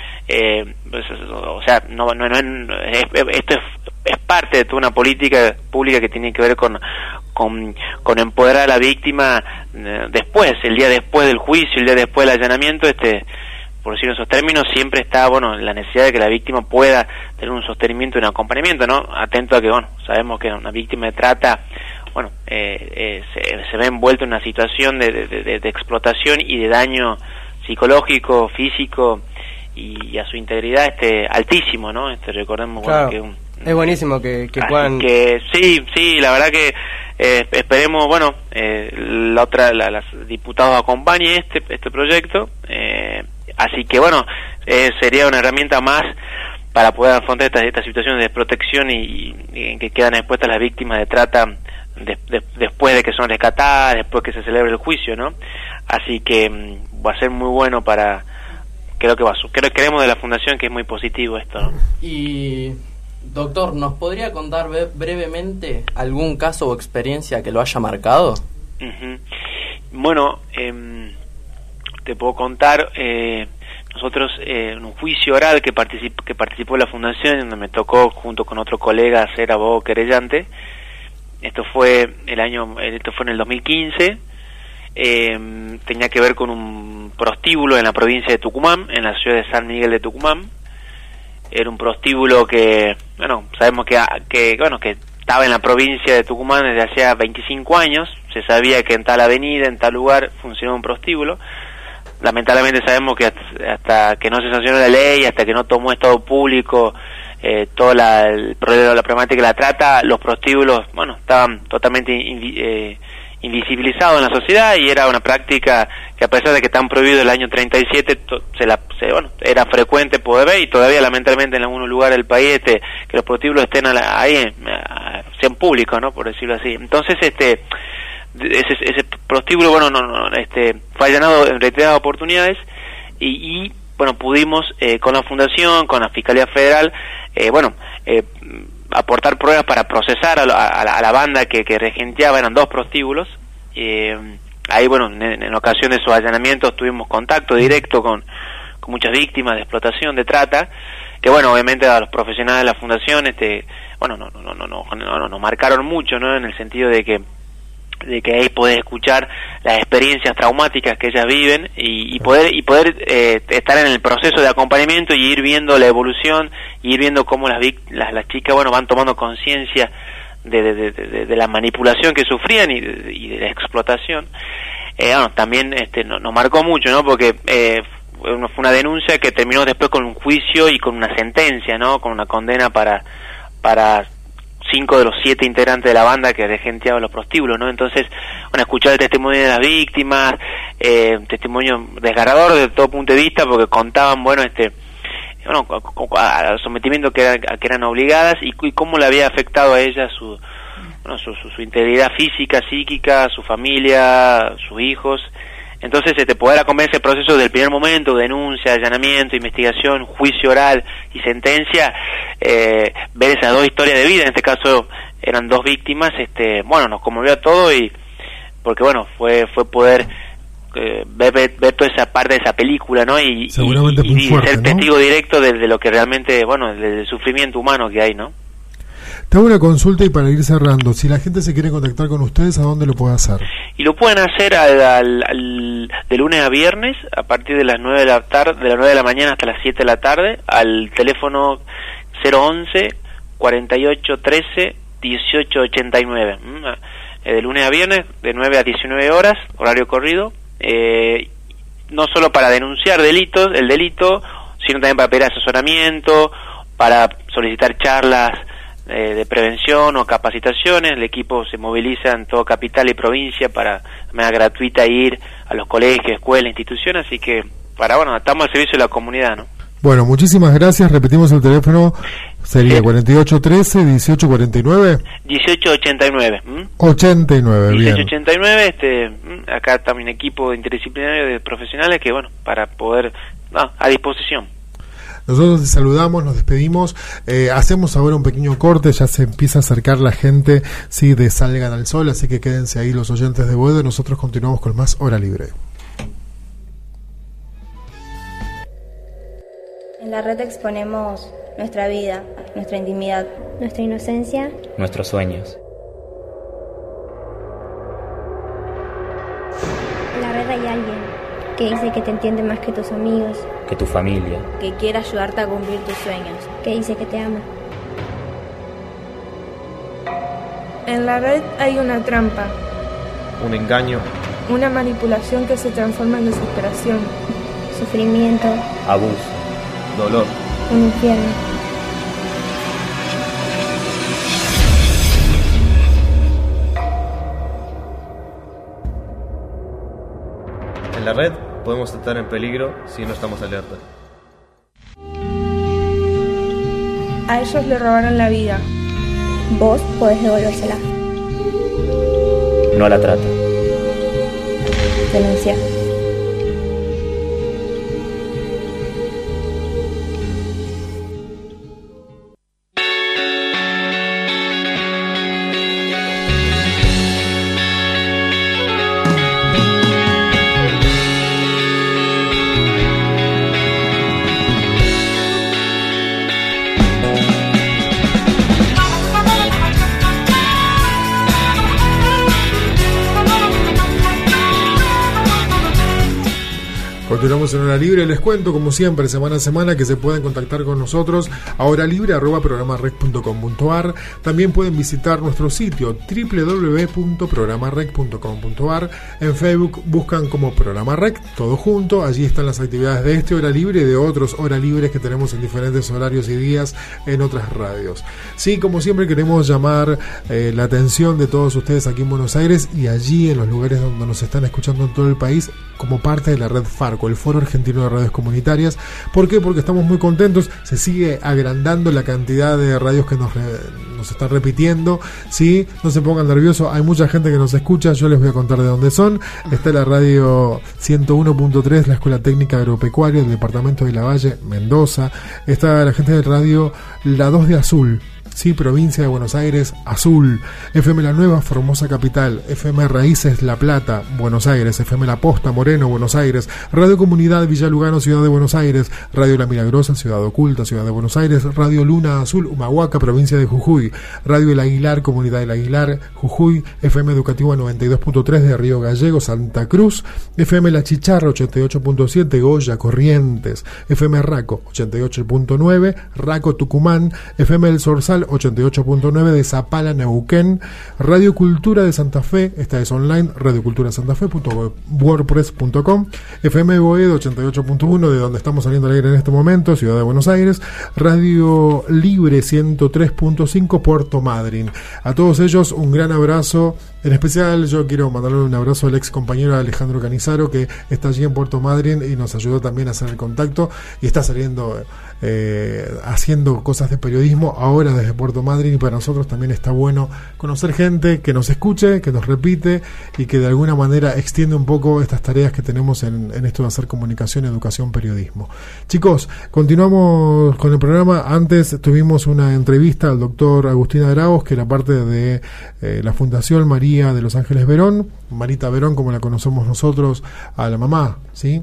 esto es parte de toda una política pública que tiene que ver con empoderar a la víctima después, el día después del juicio, el día después del allanamiento, por decir en esos términos, siempre está, bueno, la necesidad de que la víctima pueda tener un sostenimiento y un acompañamiento, ¿no? Atento a que, bueno, sabemos que una víctima de trata, bueno, se ve envuelta en una situación de explotación y de daño psicológico, físico y a su integridad altísimo, ¿no? Recordemos, claro, bueno, que es buenísimo que puedan... que sí, la verdad que esperemos, bueno, las diputados acompañen este proyecto, así que, bueno, sería una herramienta más para poder afrontar estas situaciones de desprotección y en que quedan expuestas las víctimas de trata después de que son rescatadas, después que se celebre el juicio, ¿no? Así que va a ser muy bueno creemos de la fundación que es muy positivo esto, ¿no? Y, doctor, ¿nos podría contar brevemente algún caso o experiencia que lo haya marcado? Uh-huh. Bueno, te puedo contar, nosotros en un juicio oral que participó la fundación, donde me tocó junto con otro colega ser abogado querellante. Esto fue en el 2015. Tenía que ver con un prostíbulo en la provincia de Tucumán, en la ciudad de San Miguel de Tucumán. Era un prostíbulo que, bueno, sabemos que estaba en la provincia de Tucumán desde hacía 25 años. Se sabía que en tal avenida, en tal lugar, funcionaba un prostíbulo. Lamentablemente sabemos que hasta que no se sancionó la ley, hasta que no tomó estado público toda la problemática de la trata, los prostíbulos, bueno, estaban totalmente invisibilizado en la sociedad, y era una práctica que, a pesar de que están prohibido el año 37, era frecuente poder ver, y todavía lamentablemente en algunos lugares del país que los prostíbulos estén ahí, sean públicos, ¿no?, por decirlo así. Entonces ese prostíbulo fue allanado en reiteradas oportunidades, y bueno, pudimos con la fundación, con la Fiscalía Federal, aportar pruebas para procesar a la banda que regenteaba. Eran 2 prostíbulos. Ahí, bueno, en ocasión de esos allanamientos tuvimos contacto directo con muchas víctimas de explotación, de trata, que, bueno, obviamente a los profesionales de la fundación nos marcaron mucho, ¿no?, en el sentido de que ahí podés escuchar las experiencias traumáticas que ellas viven, y poder estar en el proceso de acompañamiento y ir viendo la evolución, y ir viendo cómo las chicas, bueno, van tomando conciencia de la manipulación que sufrían y de la explotación. También nos marcó mucho, ¿no?, porque fue una denuncia que terminó después con un juicio y con una sentencia, ¿no?, con una condena para 5 de los 7 integrantes de la banda que regenteaban los prostíbulos, ¿no? Entonces, bueno, escuchar el testimonio de las víctimas, un testimonio desgarrador desde todo punto de vista, porque contaban, bueno, al sometimiento que eran obligadas, y cómo le había afectado a ellas su integridad física, psíquica, su familia, sus hijos. Entonces, poder acompañar ese proceso del primer momento, denuncia, allanamiento, investigación, juicio oral y sentencia, ver esas 2 historias de vida, en este caso eran 2 víctimas, nos conmovió a todos, y porque, bueno, fue poder ver toda esa parte de esa película, ¿no? Y fuerte, ser testigo directo de lo que realmente, bueno, del sufrimiento humano que hay, ¿no? Te hago una consulta, y para ir cerrando, si la gente se quiere contactar con ustedes, ¿a dónde lo puede hacer? Y lo pueden hacer de lunes a viernes, a partir de las 9 de la tarde, de las 9 de la mañana hasta las 7 de la tarde, al teléfono 011 48 13 18 89. De lunes a viernes, de 9 a 19 horas, horario corrido, no solo para denunciar el delito, sino también para pedir asesoramiento, para solicitar charlas de prevención o capacitaciones. El equipo se moviliza en todo capital y provincia para, de manera gratuita, ir a los colegios, escuelas, instituciones, así que estamos al servicio de la comunidad, ¿no? Bueno, muchísimas gracias. Repetimos el teléfono, sería 4813 1849 1889. 89, bien. 1889, acá también equipo interdisciplinario de profesionales que, bueno, para poder, a disposición. Nosotros te saludamos, nos despedimos, hacemos ahora un pequeño corte, ya se empieza a acercar la gente, sí, de Salgan al Sol, así que quédense ahí los oyentes de Boedo, y nosotros continuamos con más Hora Libre. En la red exponemos nuestra vida, nuestra intimidad, nuestra inocencia, nuestros sueños. En la red hay alguien que dice que te entiende más que tus amigos, que tu familia, que quiere ayudarte a cumplir tus sueños, que dice que te ama. En la red hay una trampa, un engaño, una manipulación que se transforma en desesperación, sufrimiento, abuso, dolor, un infierno. En la red podemos estar en peligro si no estamos alerta. A ellos le robaron la vida. Vos podés devolvérsela. No a la trata. Denuncia. Continuamos en Hora Libre. Les cuento, como siempre, semana a semana, que se pueden contactar con nosotros a horalibre@programarec.com.ar. También pueden visitar nuestro sitio www.programarec.com.ar. En Facebook buscan como Programa Rec, todo junto. Allí están las actividades de este Hora Libre y de otros Hora Libres que tenemos en diferentes horarios y días en otras radios. Sí, como siempre, queremos llamar la atención de todos ustedes aquí en Buenos Aires y allí en los lugares donde nos están escuchando en todo el país, como parte de la red Farco, el Foro Argentino de Radios Comunitarias. ¿Por qué? Porque estamos muy contentos, se sigue agrandando la cantidad de radios que nos están repitiendo, ¿sí? No se pongan nerviosos, hay mucha gente que nos escucha, yo les voy a contar de dónde son. Está la radio 101.3, la Escuela Técnica Agropecuaria del Departamento de Lavalle, Mendoza. Está la gente de radio La 2 de Azul, sí, provincia de Buenos Aires, Azul. FM La Nueva, Formosa Capital. FM Raíces, La Plata, Buenos Aires. FM La Posta, Moreno, Buenos Aires. Radio Comunidad, Villa Lugano, Ciudad de Buenos Aires. Radio La Milagrosa, Ciudad Oculta, Ciudad de Buenos Aires. Radio Luna Azul, Humahuaca, provincia de Jujuy. Radio El Aguilar, Comunidad del Aguilar, Jujuy. FM Educativa 92.3 de Río Gallegos, Santa Cruz. FM La Chicharra, 88.7, Goya, Corrientes. FM Raco, 88.9, Raco, Tucumán. FM El Zorzal, 88.9 de Zapala, Neuquén. Radio Cultura de Santa Fe, esta es online, radioculturasantafe.wordpress.com. FM Boedo, 88.1, de donde estamos saliendo al aire en este momento, Ciudad de Buenos Aires. Radio Libre 103.5, Puerto Madryn. A todos ellos un gran abrazo. En especial yo quiero mandarle un abrazo al ex compañero Alejandro Canizaro, que está allí en Puerto Madryn y nos ayudó también a hacer el contacto y está saliendo haciendo cosas de periodismo ahora desde Puerto Madryn, y para nosotros también está bueno conocer gente que nos escuche, que nos repite y que de alguna manera extiende un poco estas tareas que tenemos en esto de hacer comunicación, educación, periodismo. Chicos, continuamos con el programa. Antes tuvimos una entrevista al doctor Agustín Arauz, que era parte de la Fundación María de los Ángeles Verón, Marita Verón, como la conocemos nosotros, a la mamá, ¿sí?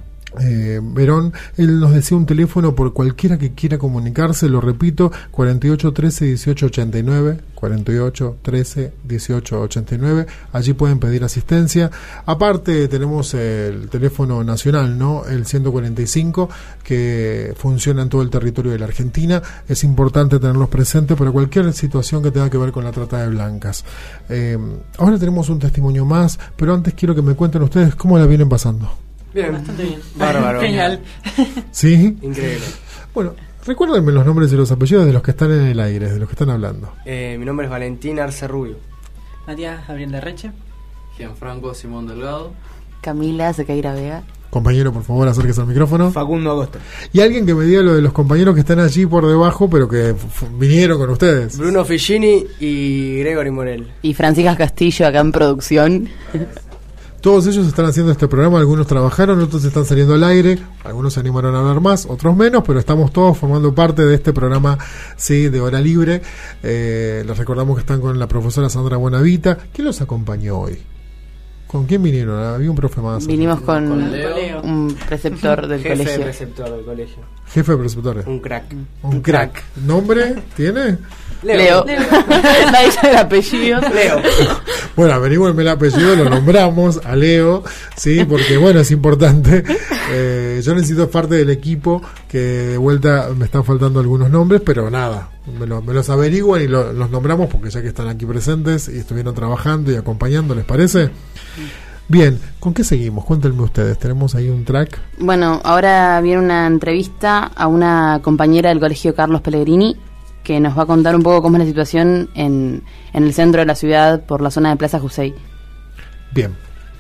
Verón. Él nos decía un teléfono por cualquiera que quiera comunicarse, lo repito, 48 13 18 89, 48 13 18 89. Allí pueden pedir asistencia. Aparte tenemos el teléfono nacional, ¿no? El 145, que funciona en todo el territorio de la Argentina. Es importante tenerlos presentes para cualquier situación que tenga que ver con la trata de blancas. Ahora tenemos un testimonio más, pero antes quiero que me cuenten ustedes cómo la vienen pasando. Bien, bastante bien. Bárbaro. Genial. ¿Sí? Increíble. Bueno, recuérdenme los nombres y los apellidos de los que están en el aire, de los que están hablando. Mi nombre es Valentín Arce Rubio. Matías Gabriel de Reche. Gianfranco Simón Delgado. Camila Sequeira Vega. Compañero, por favor, acérquese al micrófono. Facundo Agosto. Y alguien que me diga lo de los compañeros que están allí por debajo, pero que vinieron con ustedes. Bruno Figini y Gregory Morel. Y Francisca Castillo acá en producción. Todos ellos están haciendo este programa, algunos trabajaron, otros están saliendo al aire, algunos se animaron a hablar más, otros menos, pero estamos todos formando parte de este programa, sí, de Hora Libre. Les recordamos que están con la profesora Sandra Buenavita. ¿Quién los acompañó hoy? ¿Con quién vinieron? Había un profe más. Vinimos con Leo, un preceptor del Jefe colegio. preceptor del colegio. Jefe de preceptores. Un crack. Un crack. ¿Nombre tiene? Leo. Nadie sabe el apellido. Leo. Bueno, averigüenme el apellido, lo nombramos a Leo, sí, porque bueno, es importante. Yo necesito parte del equipo, que de vuelta me están faltando algunos nombres, pero nada, me los averiguan y los nombramos, porque ya que están aquí presentes y estuvieron trabajando y acompañando, ¿les parece? Bien, ¿con qué seguimos? Cuéntenme ustedes, tenemos ahí un track. Bueno, ahora viene una entrevista a una compañera del colegio Carlos Pellegrini, que nos va a contar un poco cómo es la situación en el centro de la ciudad, por la zona de Plaza Jusey. Bien.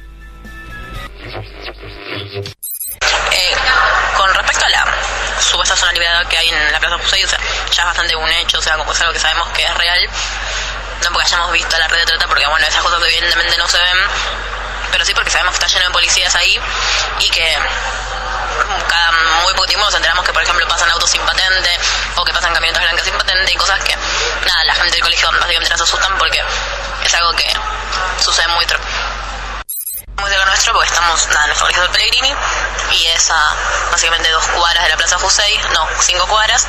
Con respecto a la supuesta zona liberada que hay en la Plaza Jusey, o sea, ya es bastante un hecho, o sea, como es algo que sabemos que es real, no porque hayamos visto la red de trata, porque bueno, esas cosas evidentemente no se ven, pero sí porque sabemos que está lleno de policías ahí y que cada muy poco tiempo nos enteramos que, por ejemplo, pasan autos sin patente o que pasan camionetas blancas sin patente y cosas que, nada, la gente del colegio básicamente nos asustan porque es algo que sucede muy cerca nuestro, porque estamos, nada, en nuestro colegio del Pellegrini y es a básicamente 2 cuadras de la Plaza Jusey, no, 5 cuadras.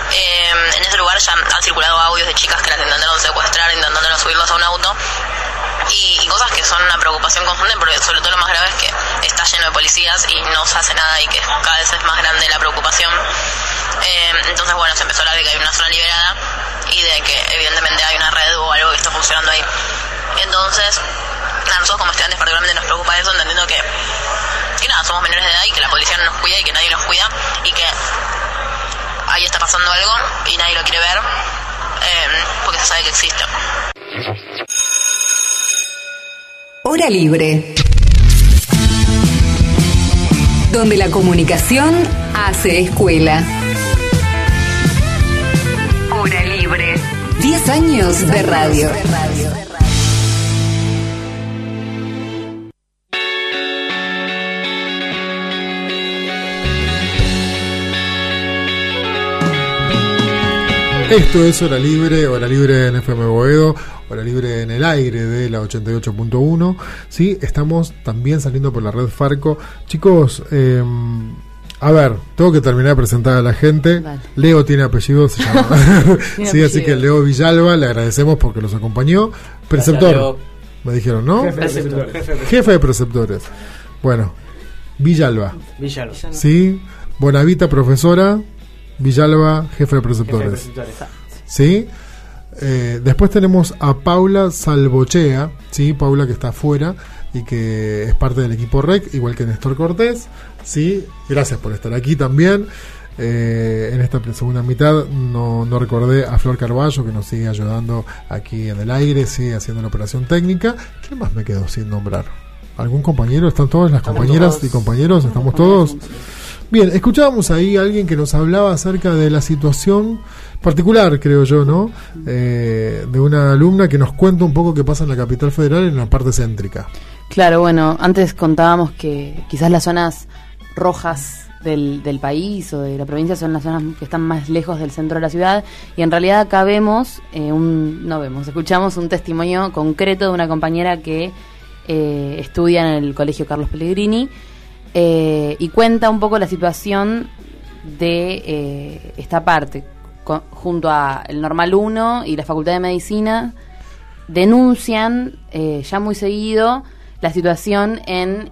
En ese lugar ya han circulado audios de chicas que las intentaron secuestrar, intentando subirlos a un auto y cosas que son una preocupación constante, porque sobre todo lo más grave es que está lleno de policías y no se hace nada y que cada vez es más grande la preocupación. Entonces, bueno, se empezó a hablar de que hay una zona liberada y de que evidentemente hay una red o algo que está funcionando ahí. Entonces, a nosotros como estudiantes particularmente nos preocupa eso, entendiendo que nada, somos menores de edad y que la policía no nos cuida y que nadie nos cuida y que ahí está pasando algo y nadie lo quiere ver porque se sabe que existe. Hora Libre, donde la comunicación hace escuela. Hora Libre, 10 años de radio. Esto es Hora Libre en FM Boedo, Hora Libre en el aire de la 88.1. Sí, estamos también saliendo por la red Farco. Chicos, a ver, tengo que terminar de presentar a la gente. Vale. Leo tiene apellido, se llama. Sí, apellido. Así que Leo Villalba, le agradecemos porque los acompañó. Preceptor, gracias, me dijeron, ¿no? Jefe de preceptores. Bueno, Villalba. Sí, Bonavita, profesora. Villalba, jefe de preceptores. ¿Sí? Después tenemos a Paula Salvochea, ¿sí? Paula, que está afuera y que es parte del equipo REC, igual que Néstor Cortés. ¿Sí? Gracias por estar aquí también. En esta segunda mitad no recordé a Flor Carballo, que nos sigue ayudando aquí en el aire, sigue haciendo la operación técnica. ¿Quién más me quedó sin nombrar? ¿Algún compañero? ¿Están todas las compañeras y compañeros? ¿Estamos todos? Bien, escuchábamos ahí a alguien que nos hablaba acerca de la situación particular, creo yo, ¿no? De una alumna que nos cuenta un poco qué pasa en la capital federal, en la parte céntrica. Claro, bueno, antes contábamos que quizás las zonas rojas del país o de la provincia son las zonas que están más lejos del centro de la ciudad, y en realidad acá escuchamos un testimonio concreto de una compañera que estudia en el Colegio Carlos Pellegrini. Y cuenta un poco la situación de esta parte, junto a el Normal 1 y la Facultad de Medicina, denuncian ya muy seguido la situación en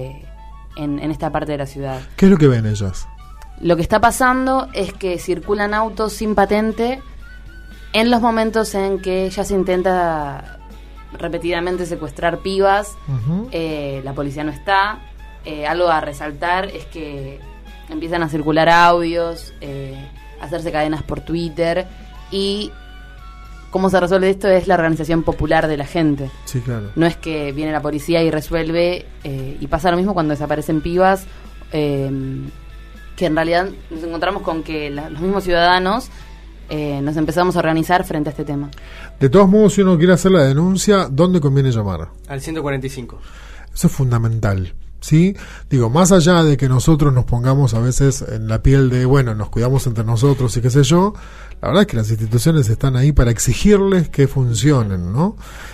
esta parte de la ciudad. ¿Qué es lo que ven ellas? Lo que está pasando es que circulan autos sin patente en los momentos en que ya se intenta repetidamente secuestrar pibas. Uh-huh. La policía no está. Algo a resaltar es que empiezan a circular audios, hacerse cadenas por Twitter, y cómo se resuelve esto es la organización popular de la gente. Sí, claro. No es que viene la policía y resuelve, y pasa lo mismo cuando desaparecen pibas, que en realidad nos encontramos con que los mismos ciudadanos nos empezamos a organizar frente a este tema. De todos modos, si uno quiere hacer la denuncia, ¿dónde conviene llamar? Al 145. Eso es fundamental. ¿Sí? Digo, más allá de que nosotros nos pongamos a veces en la piel de, bueno, nos cuidamos entre nosotros y qué sé yo, la verdad es que las instituciones están ahí para exigirles que funcionen, ¿no?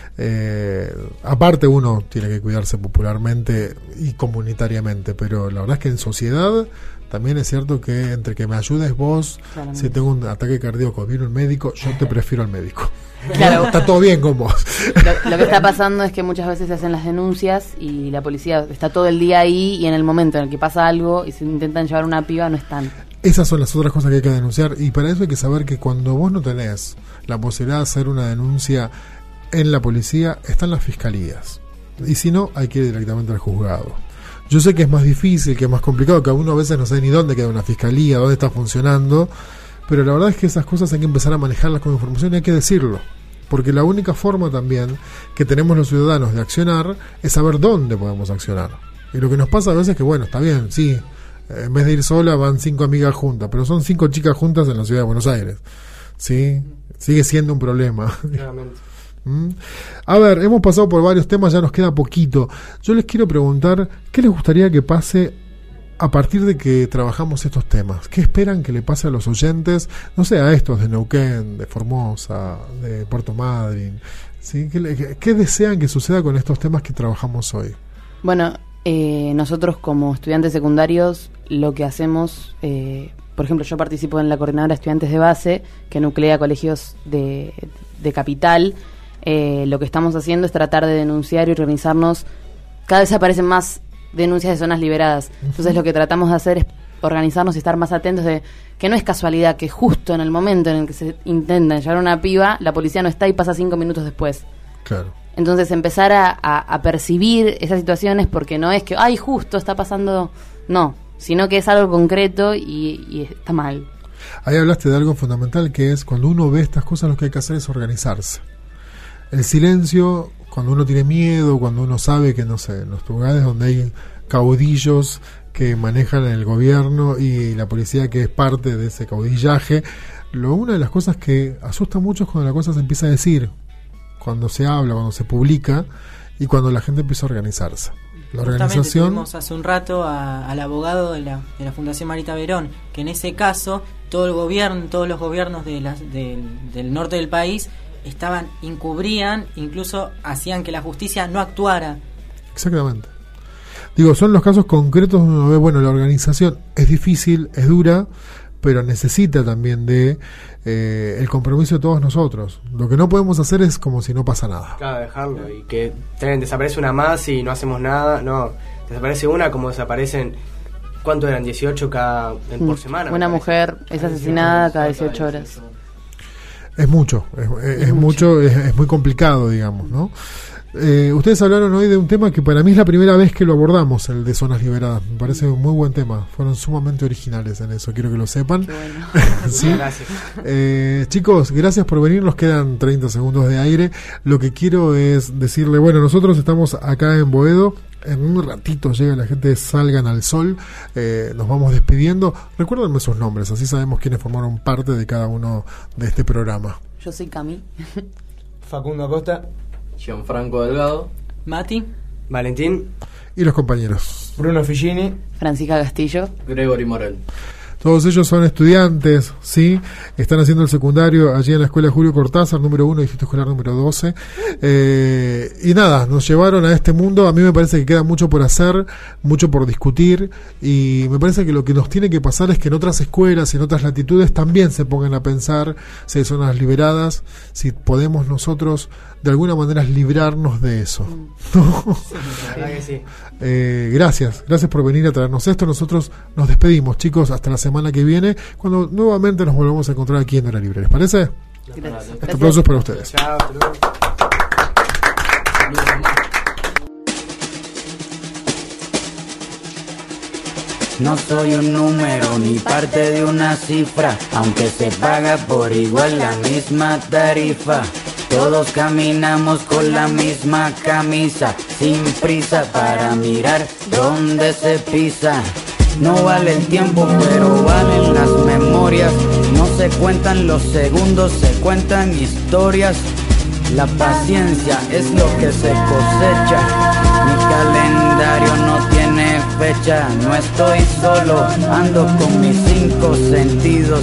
Aparte uno tiene que cuidarse popularmente y comunitariamente, pero la verdad es que en sociedad también es cierto que entre que me ayudes vos, claramente, si tengo un ataque cardíaco, viene un médico, yo te prefiero al médico. Claro. Está todo bien con vos. Lo que está pasando es que muchas veces se hacen las denuncias y la policía está todo el día ahí, y en el momento en el que pasa algo y se intentan llevar una piba no están. Esas son las otras cosas que hay que denunciar, y para eso hay que saber que cuando vos no tenés la posibilidad de hacer una denuncia en la policía, están las fiscalías, y si no, hay que ir directamente al juzgado. Yo sé que es más difícil, que es más complicado, que uno a veces no sabe ni dónde queda una fiscalía, dónde está funcionando, pero la verdad es que esas cosas hay que empezar a manejarlas con información y hay que decirlo, porque la única forma también que tenemos los ciudadanos de accionar es saber dónde podemos accionar. Y lo que nos pasa a veces es que, bueno, está bien, sí, en vez de ir sola van 5 amigas juntas, pero son 5 chicas juntas en la ciudad de Buenos Aires, ¿sí? Sigue siendo un problema. Claramente. A ver, hemos pasado por varios temas, ya nos queda poquito. Yo les quiero preguntar, ¿qué les gustaría que pase a partir de que trabajamos estos temas? ¿Qué esperan que le pase a los oyentes? No sé, a estos de Neuquén, de Formosa, de Puerto Madryn, ¿sí? ¿Qué desean que suceda con estos temas que trabajamos hoy? Bueno, nosotros como estudiantes secundarios lo que hacemos, por ejemplo, yo participo en la coordinadora de estudiantes de base que nuclea colegios de capital. lo que estamos haciendo es tratar de denunciar y organizarnos. Cada vez aparecen más denuncias de zonas liberadas. Entonces lo que tratamos de hacer es organizarnos y estar más atentos de que no es casualidad que justo en el momento en el que se intenta llevar a una piba, la policía no está y pasa 5 minutos después. Claro. Entonces empezar a percibir esas situaciones, porque no es que, ay, justo está pasando, no, sino que es algo concreto y está mal. Ahí hablaste de algo fundamental, que es cuando uno ve estas cosas, lo que hay que hacer es organizarse. El silencio, cuando uno tiene miedo, cuando uno sabe que, no sé, en los lugares donde hay caudillos que manejan el gobierno y la policía que es parte de ese caudillaje, una de las cosas que asusta mucho es cuando la cosa se empieza a decir, cuando se habla, cuando se publica y cuando la gente empieza a organizarse. La organización... Tuvimos hace un rato al abogado de la Fundación Marita Verón, que en ese caso todos los gobiernos del norte del país encubrían, incluso hacían que la justicia no actuara. Exactamente. Digo, son los casos concretos donde uno ve, bueno, la organización es difícil, es dura, pero necesita también de el compromiso de todos nosotros. Lo que no podemos hacer es como si no pasa nada. Claro, dejarlo, y que desaparece una más y no hacemos nada, no, desaparece una como desaparecen, ¿cuánto eran? 18 por semana. Una mujer es asesinada cada 18 horas. Es mucho, es mucho, es muy complicado, digamos, ¿no? Ustedes hablaron hoy de un tema que para mí es la primera vez que lo abordamos, el de zonas liberadas. Me parece un muy buen tema. Fueron sumamente originales en eso, quiero que lo sepan. Bueno. ¿Sí? Gracias. Chicos, gracias por venir. Nos quedan 30 segundos de aire. Lo que quiero es decirle, bueno, nosotros estamos acá en Boedo. En un ratito llega la gente de Salgan al Sol. Nos vamos despidiendo. Recuérdenme sus nombres, así sabemos quiénes formaron parte de cada uno de este programa. Yo soy Cami. Facundo Acosta. Gianfranco Delgado. Mati. Valentín. Y los compañeros. Bruno Figini. Francisca Castillo. Gregory Morel. Todos ellos son estudiantes, ¿sí? Están haciendo el secundario allí en la Escuela Julio Cortázar, número 1, Distrito Escolar número 12. Y nada, nos llevaron a este mundo. A mí me parece que queda mucho por hacer, mucho por discutir. Y me parece que lo que nos tiene que pasar es que en otras escuelas y en otras latitudes también se pongan a pensar si hay zonas liberadas, si podemos nosotros de alguna manera librarnos de eso. ¿No? Sí, la verdad que sí. Gracias por venir a traernos esto. Nosotros nos despedimos, chicos, hasta la semana que viene, cuando nuevamente nos volvamos a encontrar aquí en Hora Libre. ¿Les parece? Gracias. Este aplauso es para ustedes. Chao. No soy un número ni parte de una cifra, aunque se paga por igual la misma tarifa. Todos caminamos con la misma camisa, sin prisa para mirar dónde se pisa. No vale el tiempo, pero valen las memorias. No se cuentan los segundos, se cuentan historias. La paciencia es lo que se cosecha. Mi calendario no tiene fecha. No estoy solo, ando con mis 5 sentidos.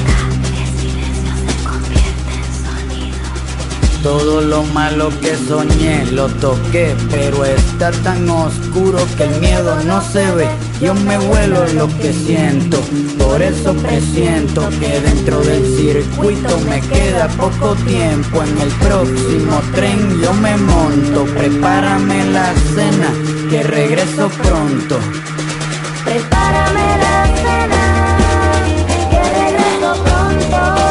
Todo lo malo que soñé lo toqué, pero está tan oscuro que el miedo no se ve. Yo me vuelo lo que siento, por eso presiento que dentro del circuito me queda poco tiempo. En el próximo tren yo me monto, prepárame la cena, que regreso pronto. Prepárame la cena, que regreso pronto.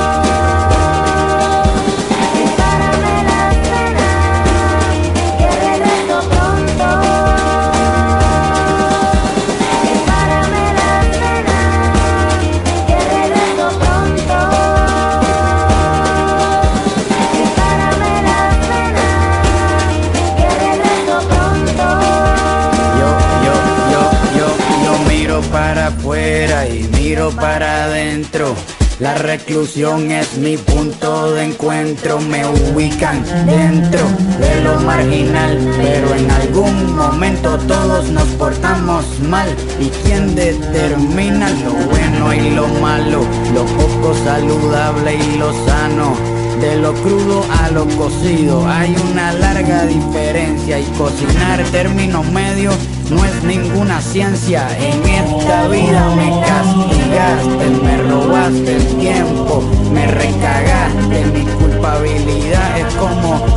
Para afuera y miro para adentro. La reclusión es mi punto de encuentro. Me ubican dentro de lo marginal, pero en algún momento todos nos portamos mal. ¿Y quién determina lo bueno y lo malo? Lo poco saludable y lo sano. De lo crudo a lo cocido hay una larga diferencia, y cocinar término medio no es ninguna ciencia. En esta vida me castigaste, me robaste el tiempo, me recagaste. Mi culpabilidad es como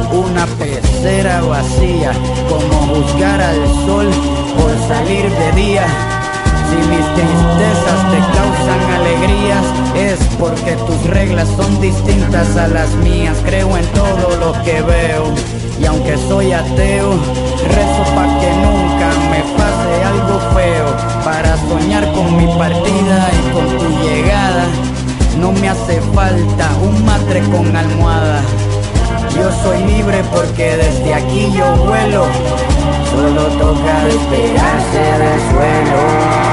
pecera vacía, como juzgar al sol por salir de día. Si mis tristezas te causan alegrías, es porque tus reglas son distintas a las mías. Creo en todo lo que veo, y aunque soy ateo, rezo pa' que nunca me pase algo feo. Para soñar con mi partida y con tu llegada, no me hace falta un matre con almohada. Yo soy libre porque desde aquí yo vuelo, solo toca despegarse del suelo.